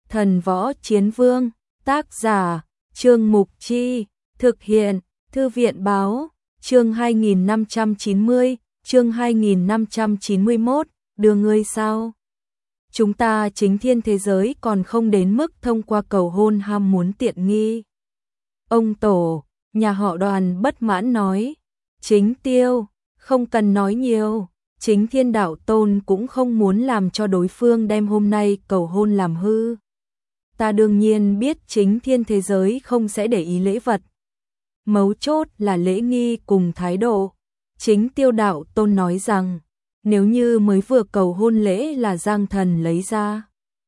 Thần Võ Chiến Vương, tác giả, Trương Mục Chi, thực hiện, Thư viện Báo, chương 2590, chương 2591, đưa ngươi sao? Chúng ta chính thiên thế giới còn không đến mức thông qua cầu hôn ham muốn tiện nghi. Ông Tổ, nhà họ Đoàn bất mãn nói, Chính Tiêu, không cần nói nhiều, chính Thiên Đạo Tôn cũng không muốn làm cho đối phương đem hôm nay cầu hôn làm hư. Ta đương nhiên biết chính thiên thế giới không sẽ để ý lễ vật. Mấu chốt là lễ nghi cùng thái độ. Chính Tiêu Đạo Tôn nói rằng, nếu như mới vừa cầu hôn lễ là Giang Thần lấy ra,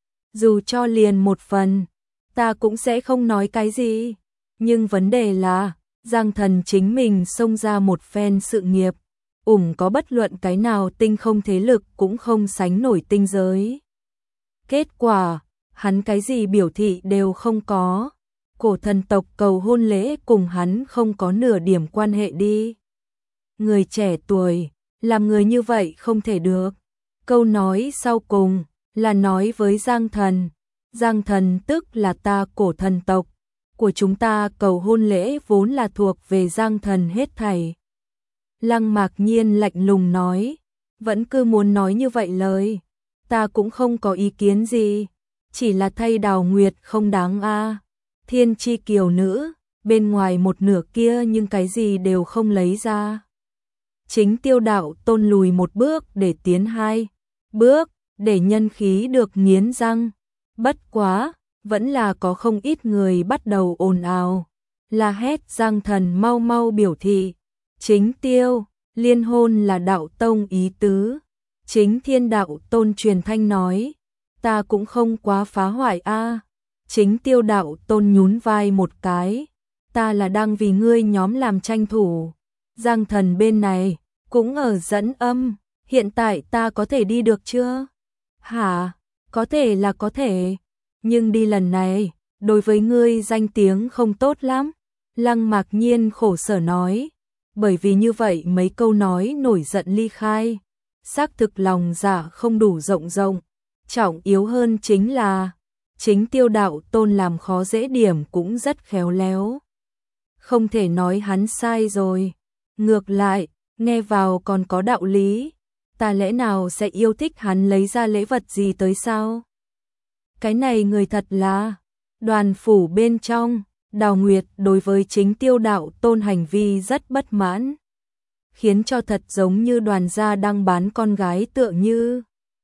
dù cho liền một phần, ta cũng sẽ không nói cái gì. Nhưng vấn đề là, Giang Thần chính mình xông ra một phen sự nghiệp, có bất luận cái nào tinh không thế lực cũng không sánh nổi tinh giới. Kết quả, hắn cái gì biểu thị đều không có. Cổ thần tộc cầu hôn lễ cùng hắn không có nửa điểm quan hệ đi. Người trẻ tuổi, làm người như vậy không thể được. Câu nói sau cùng là nói với Giang Thần. Giang Thần tức là ta cổ thần tộc. Của chúng ta cầu hôn lễ vốn là thuộc về Giang Thần hết thảy. Lăng Mạc Nhiên lạnh lùng nói, vẫn cứ muốn nói như vậy lời. Ta cũng không có ý kiến gì, chỉ là thay Đào Nguyệt không đáng a. Thiên chi kiều nữ, bên ngoài một nửa kia nhưng cái gì đều không lấy ra. Chính Tiêu Đạo Tôn lùi một bước để tiến hai bước, để nhân khí được nghiến răng. Bất quá, vẫn là có không ít người bắt đầu ồn ào, la hét Giang Thần mau mau biểu thị. Chính Tiêu, liên hôn là đạo tông ý tứ. Chính Thiên Đạo Tôn truyền thanh nói, ta cũng không quá phá hoại a. Chính Tiêu Đạo Tôn nhún vai một cái, ta là đang vì ngươi nhóm làm tranh thủ. Giang Thần bên này cũng ở dẫn âm, hiện tại ta có thể đi được chưa? Hả? Có thể là có thể, nhưng đi lần này, đối với ngươi danh tiếng không tốt lắm. Lăng Mạc Nhiên khổ sở nói, bởi vì như vậy mấy câu nói nổi giận ly khai. Xác thực lòng dạ không đủ rộng rộng, trọng yếu hơn chính là chính Tiêu Đạo Tôn làm khó dễ điểm cũng rất khéo léo. Không thể nói hắn sai rồi, ngược lại, nghe vào còn có đạo lý. Ta lẽ nào sẽ yêu thích hắn lấy ra lễ vật gì tới sao? Cái này người thật là Đoàn phủ bên trong, Đào Nguyệt đối với chính Tiêu Đạo Tôn hành vi rất bất mãn, khiến cho thật giống như Đoàn gia đang bán con gái tựa như.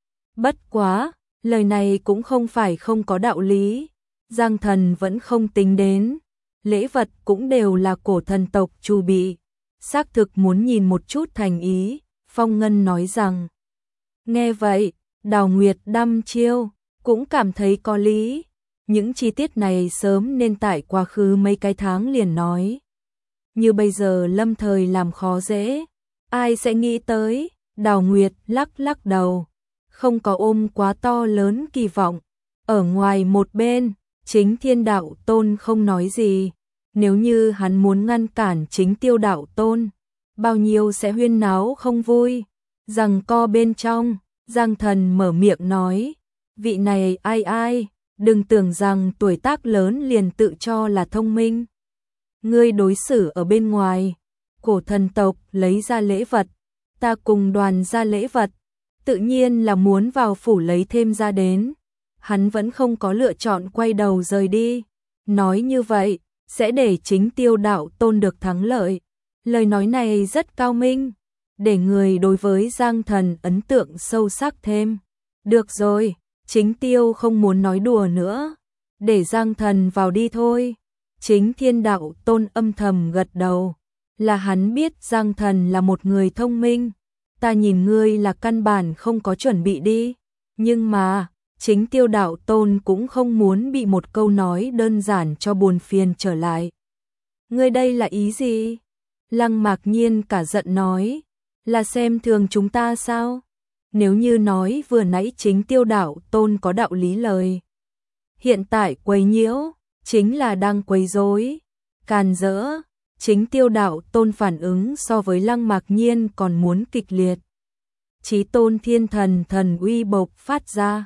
Bất quá, lời này cũng không phải không có đạo lý. Giang Thần vẫn không tính đến, lễ vật cũng đều là cổ thần tộc chu bị, xác thực muốn nhìn một chút thành ý. Phong Ngân nói rằng, nghe vậy, Đào Nguyệt đăm chiêu, cũng cảm thấy có lý. Những chi tiết này sớm nên tại quá khứ mấy cái tháng liền nói. Như bây giờ lâm thời làm khó dễ, ai sẽ nghĩ tới? Đào Nguyệt lắc lắc đầu, không có ôm quá to lớn kỳ vọng. Ở ngoài một bên, chính Thiên Đạo Tôn không nói gì. Nếu như hắn muốn ngăn cản chính Tiêu Đạo Tôn, bao nhiêu sẽ huyên náo không vui. Giằng co bên trong, Giang Thần mở miệng nói, vị này ai, đừng tưởng rằng tuổi tác lớn liền tự cho là thông minh. Ngươi đối xử ở bên ngoài, cổ thần tộc lấy ra lễ vật, ta cùng Đoàn ra lễ vật, tự nhiên là muốn vào phủ lấy thêm ra đến. Hắn vẫn không có lựa chọn quay đầu rời đi. Nói như vậy, sẽ để chính Tiêu Đạo Tôn được thắng lợi. Lời nói này rất cao minh, để người đối với Giang Thần ấn tượng sâu sắc thêm. Được rồi, chính Tiêu không muốn nói đùa nữa, để Giang Thần vào đi thôi. Chính Thiên Đạo Tôn âm thầm gật đầu, là hắn biết Giang Thần là một người thông minh. Ta nhìn ngươi là căn bản không có chuẩn bị đi, nhưng mà chính Tiêu Đạo Tôn cũng không muốn bị một câu nói đơn giản cho buồn phiền trở lại. Ngươi đây là ý gì? Lăng Mạc Nhiên cả giận nói, là xem thường chúng ta sao? Nếu như nói vừa nãy chính Tiêu Đạo Tôn có đạo lý lời, hiện tại quấy nhiễu, chính là đang quấy rối, càn rỡ. Chính Tiêu Đạo Tôn phản ứng so với Lăng Mạc Nhiên còn muốn kịch liệt. Chí tôn thiên thần thần uy bộc phát ra,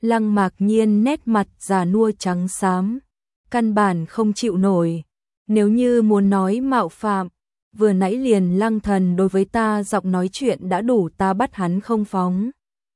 Lăng Mạc Nhiên nét mặt già nua trắng xám, căn bản không chịu nổi. Nếu như muốn nói mạo phạm, vừa nãy liền Lăng Thần đối với ta giọng nói chuyện đã đủ ta bắt hắn không phóng.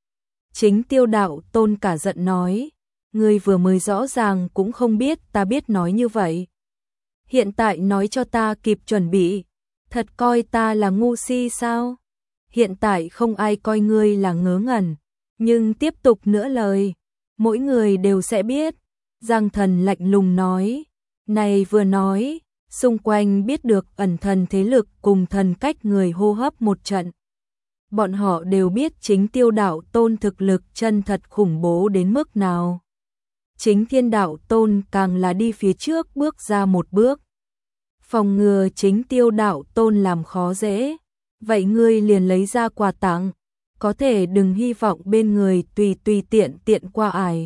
Chính Tiêu Đạo Tôn cả giận nói, ngươi vừa mới rõ ràng cũng không biết ta biết nói như vậy. Hiện tại nói cho ta kịp chuẩn bị, thật coi ta là ngu si sao? Hiện tại không ai coi ngươi là ngớ ngẩn, nhưng tiếp tục nữa lời, mỗi người đều sẽ biết. Giang Thần lạnh lùng nói, này vừa nói, xung quanh biết được ẩn thần thế lực cùng thần cách người hô hấp một trận. Bọn họ đều biết chính Tiêu Đạo Tôn thực lực chân thật khủng bố đến mức nào. Chính Thiên Đạo Tôn càng là đi phía trước bước ra một bước. Phòng ngừa chính Tiêu Đạo Tôn làm khó dễ. Vậy ngươi liền lấy ra quà tặng, có thể đừng hy vọng bên người tùy tiện qua ải.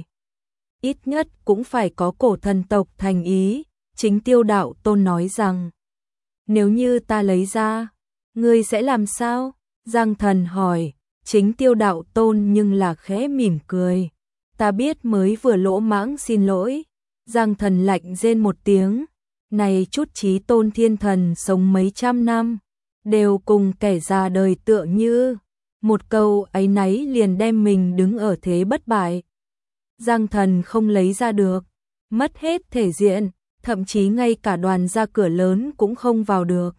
Ít nhất cũng phải có cổ thần tộc thành ý. Chính Tiêu Đạo Tôn nói rằng, nếu như ta lấy ra, ngươi sẽ làm sao? Giang Thần hỏi, chính Tiêu Đạo Tôn nhưng là khẽ mỉm cười. Ta biết mới vừa lỗ mãng xin lỗi. Giang Thần lạnh rên một tiếng, này chút chí tôn thiên thần sống mấy trăm năm, đều cùng kẻ già đời tựa như. Một câu áy náy liền đem mình đứng ở thế bất bại. Giang Thần không lấy ra được, mất hết thể diện, thậm chí ngay cả đoàn ra cửa lớn cũng không vào được.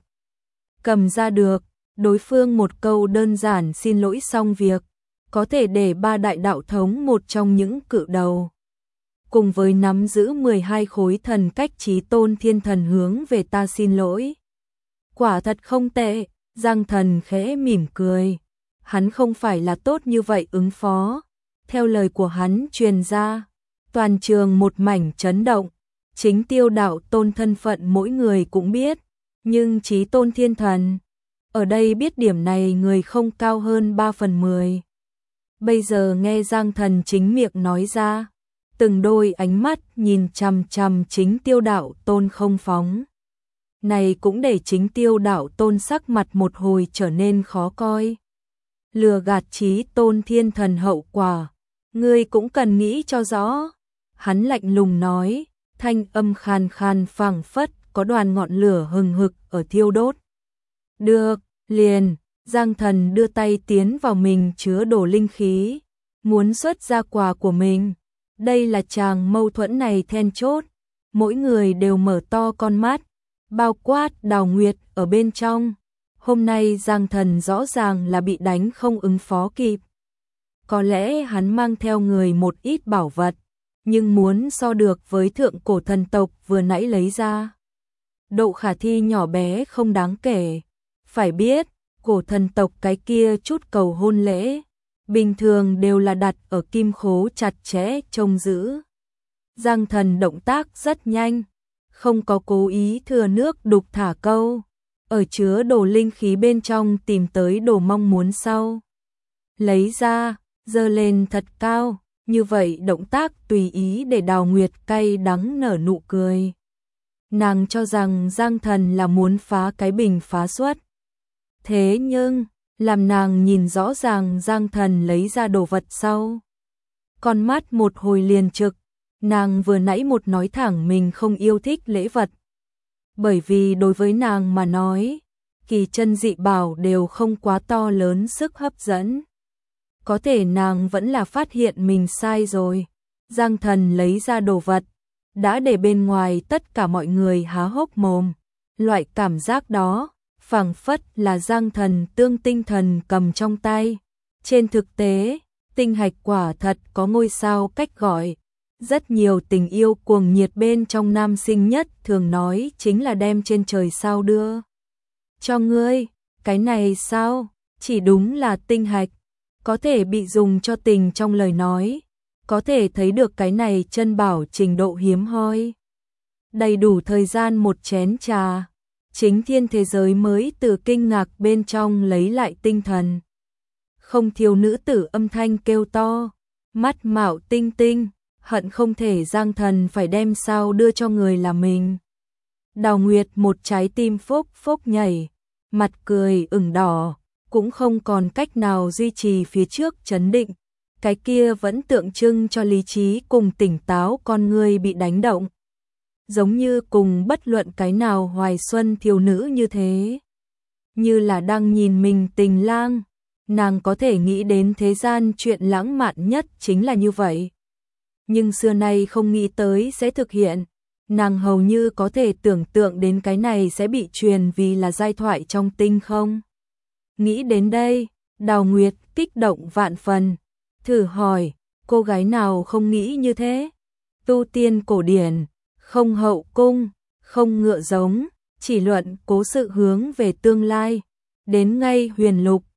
Cầm ra được, đối phương một câu đơn giản xin lỗi xong việc, có thể để ba đại đạo thống một trong những cự đầu. Cùng với nắm giữ 12 khối thần cách chí tôn thiên thần hướng về ta xin lỗi. Quả thật không tệ, Giang Thần khẽ mỉm cười. Hắn không phải là tốt như vậy ứng phó. Theo lời của hắn truyền ra, toàn trường một mảnh chấn động. Chính Tiêu Đạo Tôn thân phận mỗi người cũng biết, nhưng chí tôn thiên thần, ở đây biết điểm này người không cao hơn 3/10. Bây giờ nghe Giang Thần chính miệng nói ra, từng đôi ánh mắt nhìn chằm chằm chính Tiêu Đạo Tôn không phóng. Này cũng để chính Tiêu Đạo Tôn sắc mặt một hồi trở nên khó coi. Lừa gạt chí tôn thiên thần hậu quả, ngươi cũng cần nghĩ cho rõ. Hắn lạnh lùng nói, thanh âm khàn khàn phảng phất có đoàn ngọn lửa hừng hực ở thiêu đốt. Được, liền, Giang Thần đưa tay tiến vào mình chứa đồ linh khí, muốn xuất ra quà của mình. Đây là chàng mâu thuẫn này then chốt, mỗi người đều mở to con mắt, bao quát Đào Nguyệt ở bên trong. Hôm nay Giang Thần rõ ràng là bị đánh không ứng phó kịp. Có lẽ hắn mang theo người một ít bảo vật, nhưng muốn so được với thượng cổ thần tộc vừa nãy lấy ra, độ khả thi nhỏ bé không đáng kể. Phải biết, cổ thần tộc cái kia chút cầu hôn lễ, bình thường đều là đặt ở kim khố chặt chẽ trông giữ. Giang Thần động tác rất nhanh, không có cố ý thừa nước đục thả câu, ở chứa đồ linh khí bên trong tìm tới đồ mong muốn sau. Lấy ra, giơ lên thật cao, như vậy động tác tùy ý để Đào Nguyệt cay đắng nở nụ cười. Nàng cho rằng Giang Thần là muốn phá cái bình phá xuất. Thế nhưng, làm nàng nhìn rõ ràng Giang Thần lấy ra đồ vật sau, con mắt một hồi liền trực. Nàng vừa nãy một nói thẳng mình không yêu thích lễ vật. Bởi vì đối với nàng mà nói, kỳ chân dị bảo đều không quá to lớn sức hấp dẫn. Có thể nàng vẫn là phát hiện mình sai rồi. Giang Thần lấy ra đồ vật, đã để bên ngoài tất cả mọi người há hốc mồm. Loại cảm giác đó, phảng phất là Giang Thần tương tinh thần cầm trong tay. Trên thực tế, tinh hạch quả thật có ngôi sao cách gọi. Rất nhiều tình yêu cuồng nhiệt bên trong nam sinh nhất thường nói chính là đem trên trời sao đưa cho ngươi. Cái này sao? Chỉ đúng là tinh hạch, có thể bị dùng cho tình trong lời nói, có thể thấy được cái này chân bảo trình độ hiếm hoi. Đầy đủ thời gian một chén trà, chính thiên thế giới mới từ kinh ngạc bên trong lấy lại tinh thần. Không thiếu nữ tử âm thanh kêu to, mắt mạo tinh tinh, hận không thể Giang Thần phải đem sao đưa cho người là mình. Đào Nguyệt một trái tim phốc phốc nhảy, mặt cười ửng đỏ, cũng không còn cách nào duy trì phía trước trấn định. cái kia vẫn tượng trưng cho lý trí cùng tỉnh táo con người bị đánh động. Giống như cùng bất luận cái nào hoài xuân thiếu nữ như thế. Như là đang nhìn mình tình lang, nàng có thể nghĩ đến thế gian chuyện lãng mạn nhất chính là như vậy. Nhưng xưa nay không nghĩ tới sẽ thực hiện, nàng hầu như có thể tưởng tượng đến cái này sẽ bị truyền vì là giai thoại trong tinh không. Nghĩ đến đây, Đào Nguyệt kích động vạn phần, thử hỏi, cô gái nào không nghĩ như thế? Tu tiên cổ điển, không hậu cung, không ngựa giống, chỉ luận cố sự hướng về tương lai, đến ngay huyền lục,